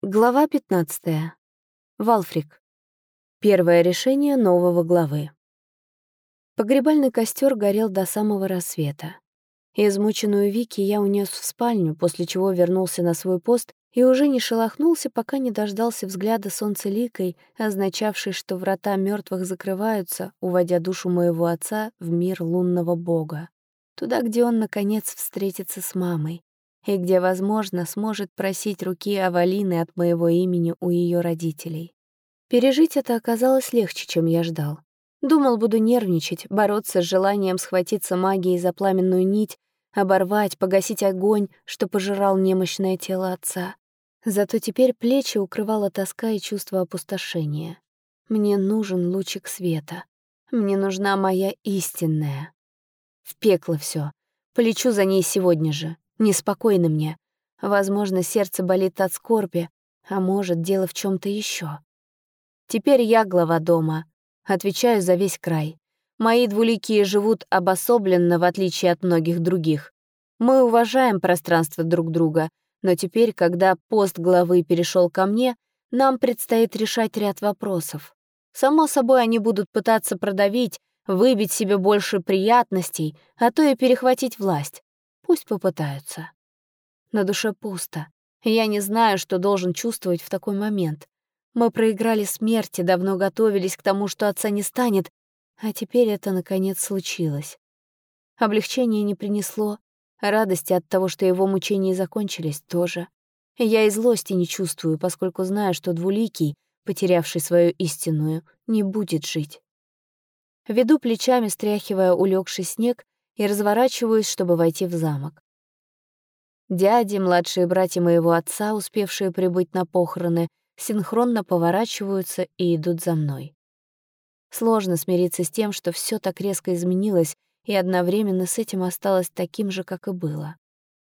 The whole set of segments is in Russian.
Глава 15. Валфрик. Первое решение нового главы. Погребальный костер горел до самого рассвета. Измученную Вики я унес в спальню, после чего вернулся на свой пост и уже не шелохнулся, пока не дождался взгляда солнцеликой, означавшей, что врата мертвых закрываются, уводя душу моего отца в мир лунного бога. Туда, где он, наконец, встретится с мамой, и где, возможно, сможет просить руки Авалины от моего имени у ее родителей. Пережить это оказалось легче, чем я ждал. Думал, буду нервничать, бороться с желанием схватиться магией за пламенную нить, оборвать, погасить огонь, что пожирал немощное тело отца. Зато теперь плечи укрывала тоска и чувство опустошения. Мне нужен лучик света. Мне нужна моя истинная. В пекло всё. Полечу за ней сегодня же. Неспокойно мне. Возможно, сердце болит от скорби, а может, дело в чем-то еще. Теперь я глава дома. Отвечаю за весь край. Мои двуликие живут обособленно, в отличие от многих других. Мы уважаем пространство друг друга, но теперь, когда пост главы перешел ко мне, нам предстоит решать ряд вопросов. Само собой, они будут пытаться продавить, выбить себе больше приятностей, а то и перехватить власть. Пусть попытаются. На душе пусто. Я не знаю, что должен чувствовать в такой момент. Мы проиграли смерти, давно готовились к тому, что отца не станет, а теперь это, наконец, случилось. Облегчения не принесло, радости от того, что его мучения закончились, тоже. Я и злости не чувствую, поскольку знаю, что двуликий, потерявший свою истинную, не будет жить. Веду плечами, стряхивая улегший снег, и разворачиваюсь, чтобы войти в замок. Дяди, младшие братья моего отца, успевшие прибыть на похороны, синхронно поворачиваются и идут за мной. Сложно смириться с тем, что все так резко изменилось, и одновременно с этим осталось таким же, как и было.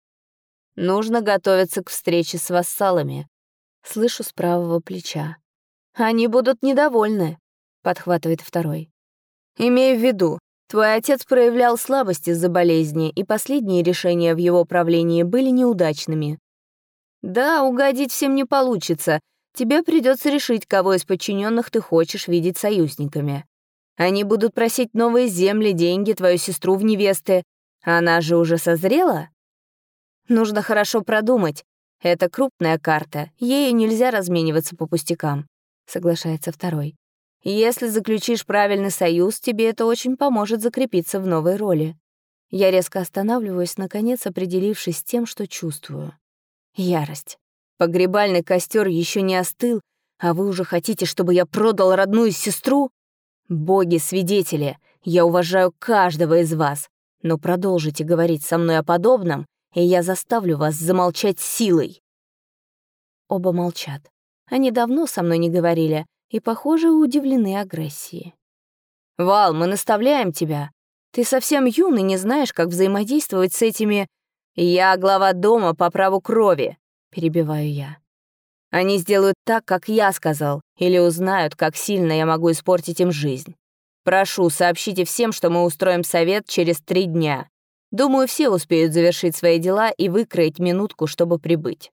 «Нужно готовиться к встрече с вассалами», — слышу с правого плеча. «Они будут недовольны», — подхватывает второй. «Имею в виду, твой отец проявлял слабость из-за болезни, и последние решения в его правлении были неудачными. Да, угодить всем не получится. Тебе придется решить, кого из подчиненных ты хочешь видеть союзниками. Они будут просить новые земли, деньги, твою сестру в невесты. Она же уже созрела? Нужно хорошо продумать. Это крупная карта, ею нельзя размениваться по пустякам», — соглашается второй. «Если заключишь правильный союз, тебе это очень поможет закрепиться в новой роли». Я резко останавливаюсь, наконец определившись с тем, что чувствую. Ярость. Погребальный костер еще не остыл, а вы уже хотите, чтобы я продал родную сестру? Боги-свидетели, я уважаю каждого из вас, но продолжите говорить со мной о подобном, и я заставлю вас замолчать силой. Оба молчат. Они давно со мной не говорили и, похоже, удивлены агрессией. «Вал, мы наставляем тебя. Ты совсем юный, не знаешь, как взаимодействовать с этими... Я глава дома по праву крови», — перебиваю я. «Они сделают так, как я сказал, или узнают, как сильно я могу испортить им жизнь. Прошу, сообщите всем, что мы устроим совет через 3 дня. Думаю, все успеют завершить свои дела и выкроить минутку, чтобы прибыть».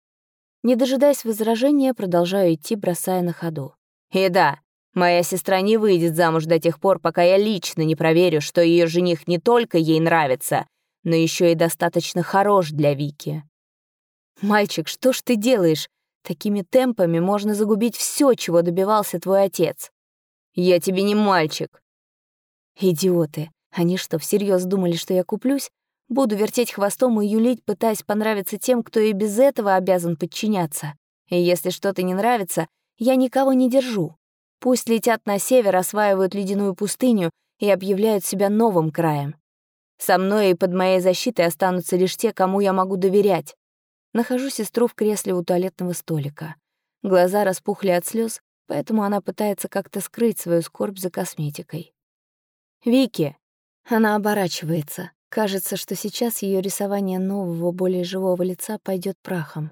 Не дожидаясь возражения, продолжаю идти, бросая на ходу. «И да, моя сестра не выйдет замуж до тех пор, пока я лично не проверю, что ее жених не только ей нравится, но еще и достаточно хорош для Вики». «Мальчик, что ж ты делаешь? Такими темпами можно загубить все, чего добивался твой отец». «Я тебе не мальчик». «Идиоты. Они что, всерьез думали, что я куплюсь? Буду вертеть хвостом и юлить, пытаясь понравиться тем, кто и без этого обязан подчиняться. И если что-то не нравится, я никого не держу. Пусть летят на север, осваивают ледяную пустыню и объявляют себя новым краем. Со мной и под моей защитой останутся лишь те, кому я могу доверять». Нахожу сестру в кресле у туалетного столика. Глаза распухли от слез, поэтому она пытается как-то скрыть свою скорбь за косметикой. «Вики!» Она оборачивается. Кажется, что сейчас ее рисование нового, более живого лица пойдет прахом.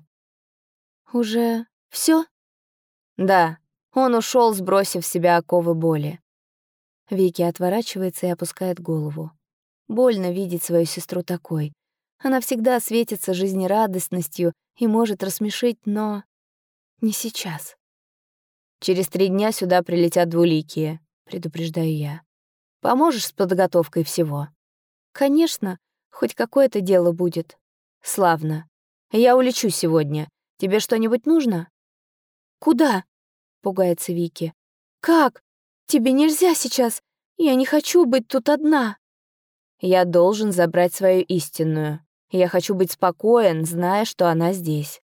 «Уже все? «Да, он ушел, сбросив с себя оковы боли». Вики отворачивается и опускает голову. Больно видеть свою сестру такой. Она всегда светится жизнерадостностью и может рассмешить, но... Не сейчас. Через 3 дня сюда прилетят двуликие, предупреждаю я. Поможешь с подготовкой всего? Конечно, хоть какое-то дело будет. Славно. Я улечу сегодня. Тебе что-нибудь нужно? Куда? Пугается Вики. Как? Тебе нельзя сейчас. Я не хочу быть тут одна. Я должен забрать свою истинную. Я хочу быть спокоен, зная, что она здесь.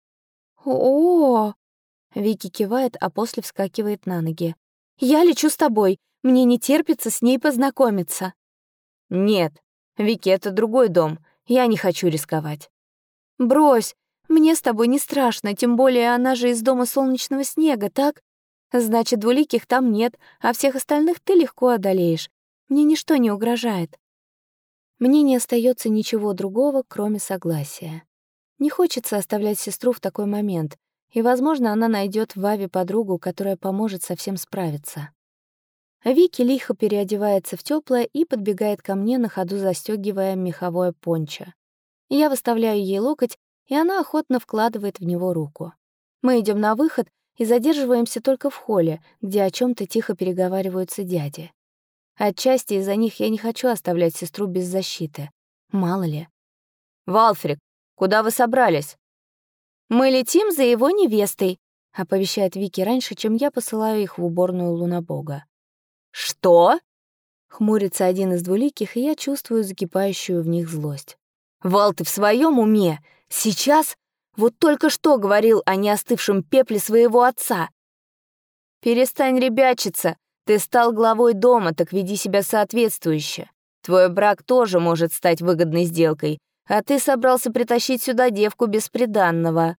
О-о-о! Вики кивает, а после вскакивает на ноги. Я лечу с тобой. Мне не терпится с ней познакомиться. Нет, Вики, это другой дом. Я не хочу рисковать. Брось, мне с тобой не страшно, тем более она же из дома солнечного снега, так? Значит, двуликих там нет, а всех остальных ты легко одолеешь. Мне ничто не угрожает. Мне не остается ничего другого, кроме согласия. Не хочется оставлять сестру в такой момент, и, возможно, она найдет в Ваве подругу, которая поможет совсем справиться. Вики лихо переодевается в тёплое и подбегает ко мне, на ходу застёгивая меховое пончо. Я выставляю ей локоть, и она охотно вкладывает в него руку. Мы идем на выход и задерживаемся только в холле, где о чём-то тихо переговариваются дяди. Отчасти из-за них я не хочу оставлять сестру без защиты. Мало ли. «Валфрик, куда вы собрались?» «Мы летим за его невестой», — оповещает Вики раньше, чем я посылаю их в уборную Лунабога. «Что?» — хмурится один из двуликих, и я чувствую закипающую в них злость. «Вал, ты в своем уме? Сейчас? Вот только что говорил о неостывшем пепле своего отца. Перестань ребячиться. Ты стал главой дома, так веди себя соответствующе. Твой брак тоже может стать выгодной сделкой, а ты собрался притащить сюда девку бесприданного».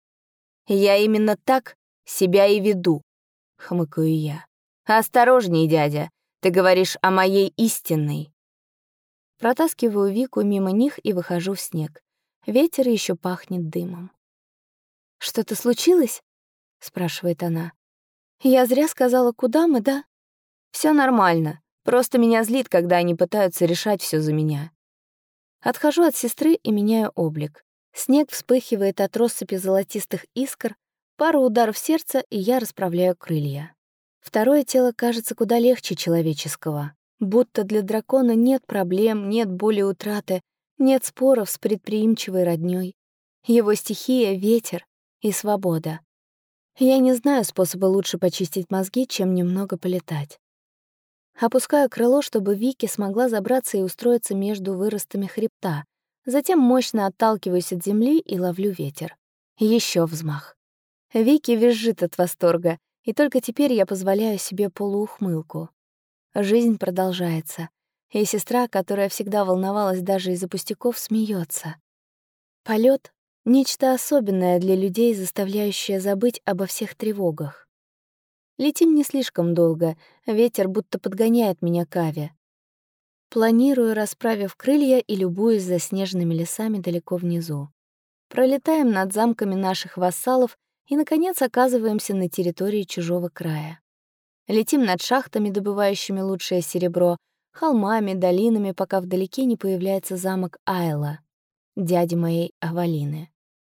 «Я именно так себя и веду», — хмыкаю я. «Осторожней, дядя, ты говоришь о моей истинной». Протаскиваю Вику мимо них и выхожу в снег. Ветер еще пахнет дымом. «Что-то случилось?» — спрашивает она. «Я зря сказала, куда мы, да?» Все нормально, просто меня злит, когда они пытаются решать все за меня». Отхожу от сестры и меняю облик. Снег вспыхивает от россыпи золотистых искр, пару ударов сердца, и я расправляю крылья. Второе тело кажется куда легче человеческого. Будто для дракона нет проблем, нет боли утраты, нет споров с предприимчивой роднёй. Его стихия — ветер и свобода. Я не знаю способа лучше почистить мозги, чем немного полетать. Опускаю крыло, чтобы Вики смогла забраться и устроиться между выростами хребта. Затем мощно отталкиваюсь от земли и ловлю ветер. Еще взмах. Вики визжит от восторга, и только теперь я позволяю себе полуухмылку. Жизнь продолжается, и сестра, которая всегда волновалась даже из-за пустяков, смеется. Полет — нечто особенное для людей, заставляющее забыть обо всех тревогах. Летим не слишком долго, ветер будто подгоняет меня к Аве. Планирую, расправив крылья и любуясь заснеженными лесами далеко внизу. Пролетаем над замками наших вассалов и, наконец, оказываемся на территории чужого края. Летим над шахтами, добывающими лучшее серебро, холмами, долинами, пока вдалеке не появляется замок Айла, дяди моей Авалины.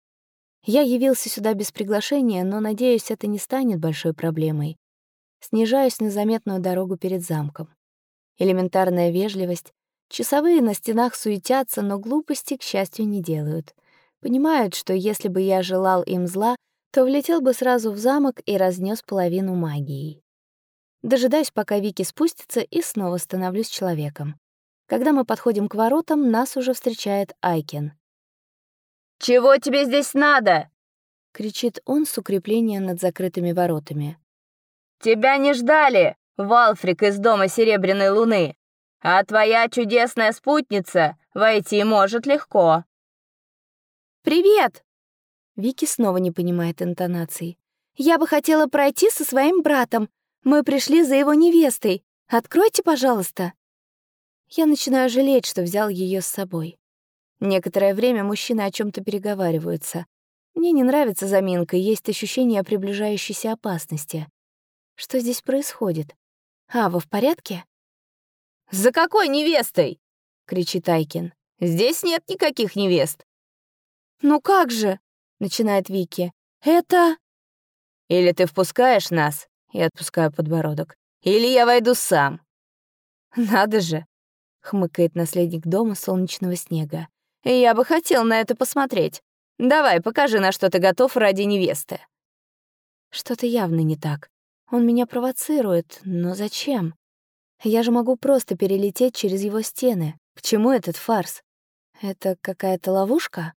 Я явился сюда без приглашения, но, надеюсь, это не станет большой проблемой. Снижаюсь на заметную дорогу перед замком. Элементарная вежливость. Часовые на стенах суетятся, но глупости, к счастью, не делают. Понимают, что если бы я желал им зла, то влетел бы сразу в замок и разнес половину магией. Дожидаюсь, пока Вики спустится, и снова становлюсь человеком. Когда мы подходим к воротам, нас уже встречает Айкен. «Чего тебе здесь надо?» — кричит он с укрепления над закрытыми воротами. «Тебя не ждали, Валфрик из дома Серебряной Луны, а твоя чудесная спутница войти может легко». «Привет!» Вики снова не понимает интонаций. «Я бы хотела пройти со своим братом. Мы пришли за его невестой. Откройте, пожалуйста». Я начинаю жалеть, что взял ее с собой. Некоторое время мужчины о чем то переговариваются. Мне не нравится заминка, есть ощущение приближающейся опасности. Что здесь происходит? Ава в порядке? «За какой невестой?» — кричит Айкин. «Здесь нет никаких невест». «Ну как же?» — начинает Вики. «Это...» Или ты впускаешь нас, я отпускаю подбородок, или я войду сам». «Надо же», — хмыкает наследник дома солнечного снега. «Я бы хотел на это посмотреть. Давай, покажи, на что ты готов ради невесты». Что-то явно не так. Он меня провоцирует, но зачем? Я же могу просто перелететь через его стены. К чему этот фарс? Это какая-то ловушка?